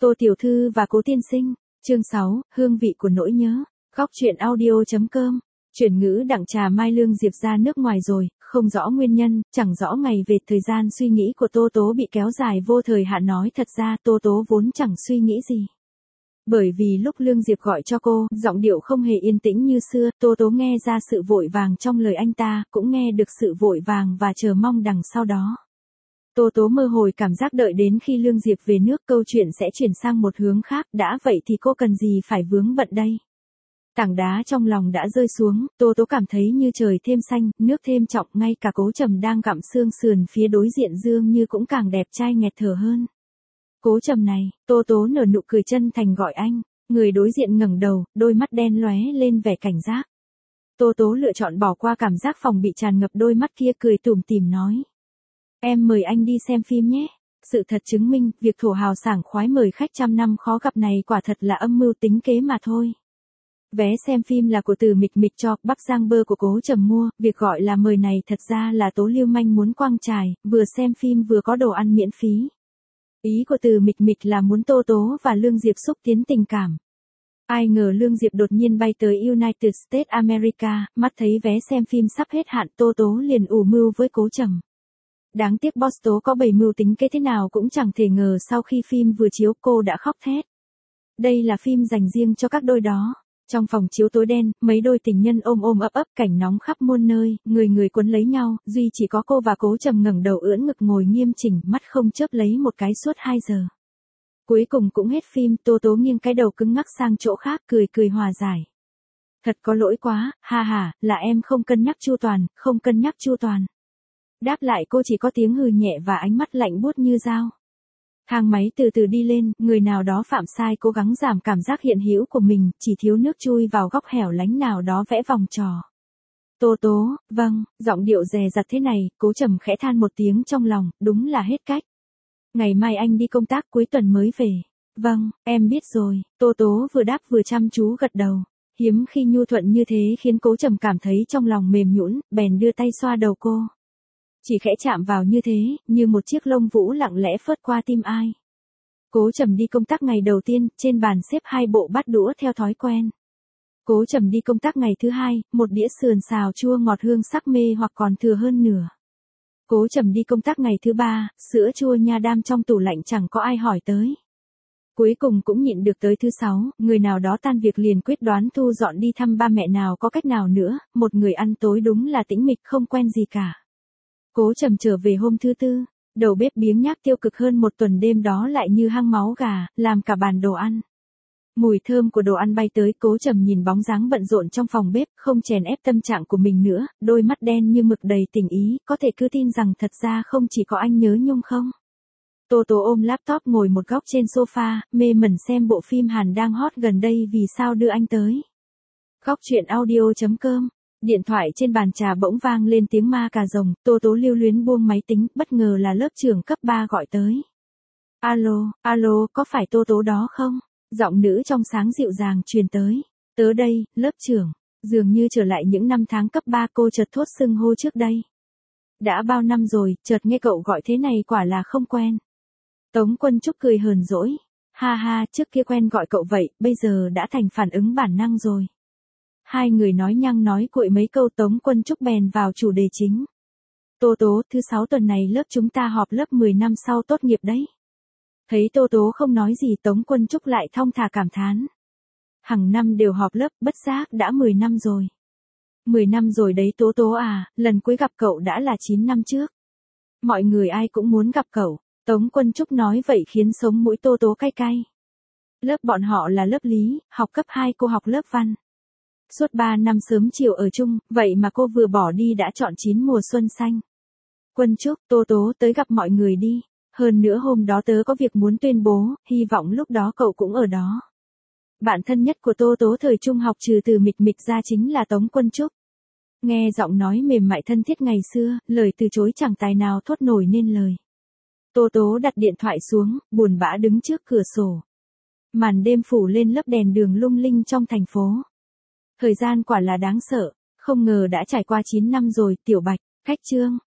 Tô Tiểu Thư và Cố Tiên Sinh, chương 6, hương vị của nỗi nhớ, góc truyện audio.com, chuyển ngữ đặng Trà Mai Lương Diệp ra nước ngoài rồi, không rõ nguyên nhân, chẳng rõ ngày về thời gian suy nghĩ của Tô Tố bị kéo dài vô thời hạn nói thật ra Tô Tố vốn chẳng suy nghĩ gì. Bởi vì lúc Lương Diệp gọi cho cô, giọng điệu không hề yên tĩnh như xưa, Tô Tố nghe ra sự vội vàng trong lời anh ta, cũng nghe được sự vội vàng và chờ mong đằng sau đó. Tô Tố mơ hồ cảm giác đợi đến khi Lương Diệp về nước câu chuyện sẽ chuyển sang một hướng khác, đã vậy thì cô cần gì phải vướng bận đây. Tảng đá trong lòng đã rơi xuống, Tô Tố cảm thấy như trời thêm xanh, nước thêm trọng, ngay cả Cố Trầm đang gặm xương sườn phía đối diện dường như cũng càng đẹp trai nghẹt thở hơn. Cố Trầm này, Tô Tố nở nụ cười chân thành gọi anh, người đối diện ngẩng đầu, đôi mắt đen lóe lên vẻ cảnh giác. Tô Tố lựa chọn bỏ qua cảm giác phòng bị tràn ngập đôi mắt kia cười tủm tỉm nói. Em mời anh đi xem phim nhé. Sự thật chứng minh, việc thổ hào sảng khoái mời khách trăm năm khó gặp này quả thật là âm mưu tính kế mà thôi. Vé xem phim là của Từ Mịch Mịch cho Bắc Giang Bơ của Cố Trầm mua, việc gọi là mời này thật ra là Tố lưu manh muốn quang trải, vừa xem phim vừa có đồ ăn miễn phí. Ý của Từ Mịch Mịch là muốn Tô Tố và Lương Diệp xúc tiến tình cảm. Ai ngờ Lương Diệp đột nhiên bay tới United States America, mắt thấy vé xem phim sắp hết hạn Tô Tố liền ủ mưu với Cố Trầm. Đáng tiếc boss Tố có bày mưu tính kế thế nào cũng chẳng thể ngờ sau khi phim vừa chiếu cô đã khóc thét. Đây là phim dành riêng cho các đôi đó. Trong phòng chiếu tối đen, mấy đôi tình nhân ôm ôm ấp ấp cảnh nóng khắp muôn nơi, người người quấn lấy nhau, duy chỉ có cô và Cố Trầm ngẩng đầu ưỡn ngực ngồi nghiêm chỉnh, mắt không chớp lấy một cái suốt 2 giờ. Cuối cùng cũng hết phim, Tô Tố nghiêng cái đầu cứng ngắc sang chỗ khác cười cười hòa giải. Thật có lỗi quá, ha ha, là em không cân nhắc chu toàn, không cân nhắc chu toàn. Đáp lại cô chỉ có tiếng hừ nhẹ và ánh mắt lạnh buốt như dao. Thang máy từ từ đi lên, người nào đó phạm sai cố gắng giảm cảm giác hiện hữu của mình, chỉ thiếu nước chui vào góc hẻo lánh nào đó vẽ vòng trò. Tô Tố, vâng, giọng điệu dè dặt thế này, Cố Trầm khẽ than một tiếng trong lòng, đúng là hết cách. Ngày mai anh đi công tác cuối tuần mới về. Vâng, em biết rồi, Tô Tố vừa đáp vừa chăm chú gật đầu. Hiếm khi nhu thuận như thế khiến Cố Trầm cảm thấy trong lòng mềm nhũn, bèn đưa tay xoa đầu cô. Chỉ khẽ chạm vào như thế, như một chiếc lông vũ lặng lẽ phớt qua tim ai. Cố Trầm đi công tác ngày đầu tiên, trên bàn xếp 2 bộ bát đũa theo thói quen. Cố Trầm đi công tác ngày thứ 2, một đĩa sườn xào chua ngọt hương sắc mê hoặc còn thừa hơn nửa. Cố Trầm đi công tác ngày thứ 3, sữa chua nha đam trong tủ lạnh chẳng có ai hỏi tới. Cuối cùng cũng nhịn được tới thứ 6, người nào đó tan việc liền quyết đoán thu dọn đi thăm ba mẹ nào có cách nào nữa, một người ăn tối đúng là tĩnh mịch không quen gì cả. Cố Trầm trở về hôm thứ 4, đầu bếp biếng nhác tiêu cực hơn một tuần đêm đó lại như hăng máu gà, làm cả bàn đồ ăn. Mùi thơm của đồ ăn bay tới, Cố Trầm nhìn bóng dáng bận rộn trong phòng bếp, không chèn ép tâm trạng của mình nữa, đôi mắt đen như mực đầy tình ý, có thể cứ tin rằng thật ra không chỉ có anh nhớ nhung không. Tô Tố ôm laptop ngồi một góc trên sofa, mê mẩn xem bộ phim Hàn đang hot gần đây Vì sao đưa anh tới. Góc truyện audio.com. Điện thoại trên bàn trà bỗng vang lên tiếng ma cà rồng, Tô Tố lưu luyến buông máy tính, bất ngờ là lớp trưởng cấp 3 gọi tới. Alo, alo, có phải Tô Tố đó không? Giọng nữ trong sáng dịu dàng truyền tới. Tớ đây, lớp trưởng. Dường như trở lại những năm tháng cấp 3 cô chợt thốt xưng hô trước đây. Đã bao năm rồi, chợt nghe cậu gọi thế này quả là không quen. Tống Quân Trúc cười hờn dỗi. Ha ha, trước kia quen gọi cậu vậy, bây giờ đã thành phản ứng bản năng rồi. Hai người nói nhăng nói cuội mấy câu Tống Quân Trúc bèn vào chủ đề chính. Tô Tố, thứ 6 tuần này lớp chúng ta họp lớp 10 năm sau tốt nghiệp đấy. Thấy Tô Tố không nói gì Tống Quân Trúc lại thong thả cảm thán. Hằng năm đều họp lớp, bất giác đã 10 năm rồi. 10 năm rồi đấy Tố Tố à, lần cuối gặp cậu đã là 9 năm trước. Mọi người ai cũng muốn gặp cậu. Tống Quân Trúc nói vậy khiến sống mũi Tô Tố cay cay. Lớp bọn họ là lớp lý, học cấp 2 cô học lớp văn. Suốt 3 năm sớm chiều ở chung, vậy mà cô vừa bỏ đi đã chọn 9 mùa xuân xanh. Quân Trúc, Tô Tố tới gặp mọi người đi. Hơn nữa hôm đó tớ có việc muốn tuyên bố, hy vọng lúc đó cậu cũng ở đó. Bạn thân nhất của Tô Tố thời trung học trừ Từ Mịch Mịch ra chính là Tống Quân Trúc. Nghe giọng nói mềm mại thân thiết ngày xưa, lời từ chối chẳng tài nào thốt nổi nên lời. Tô Tố đặt điện thoại xuống, buồn bã đứng trước cửa sổ. Màn đêm phủ lên lớp đèn đường lung linh trong thành phố. Thời gian quả là đáng sợ, không ngờ đã trải qua 9 năm rồi, Tiểu Bạch, khách Trương.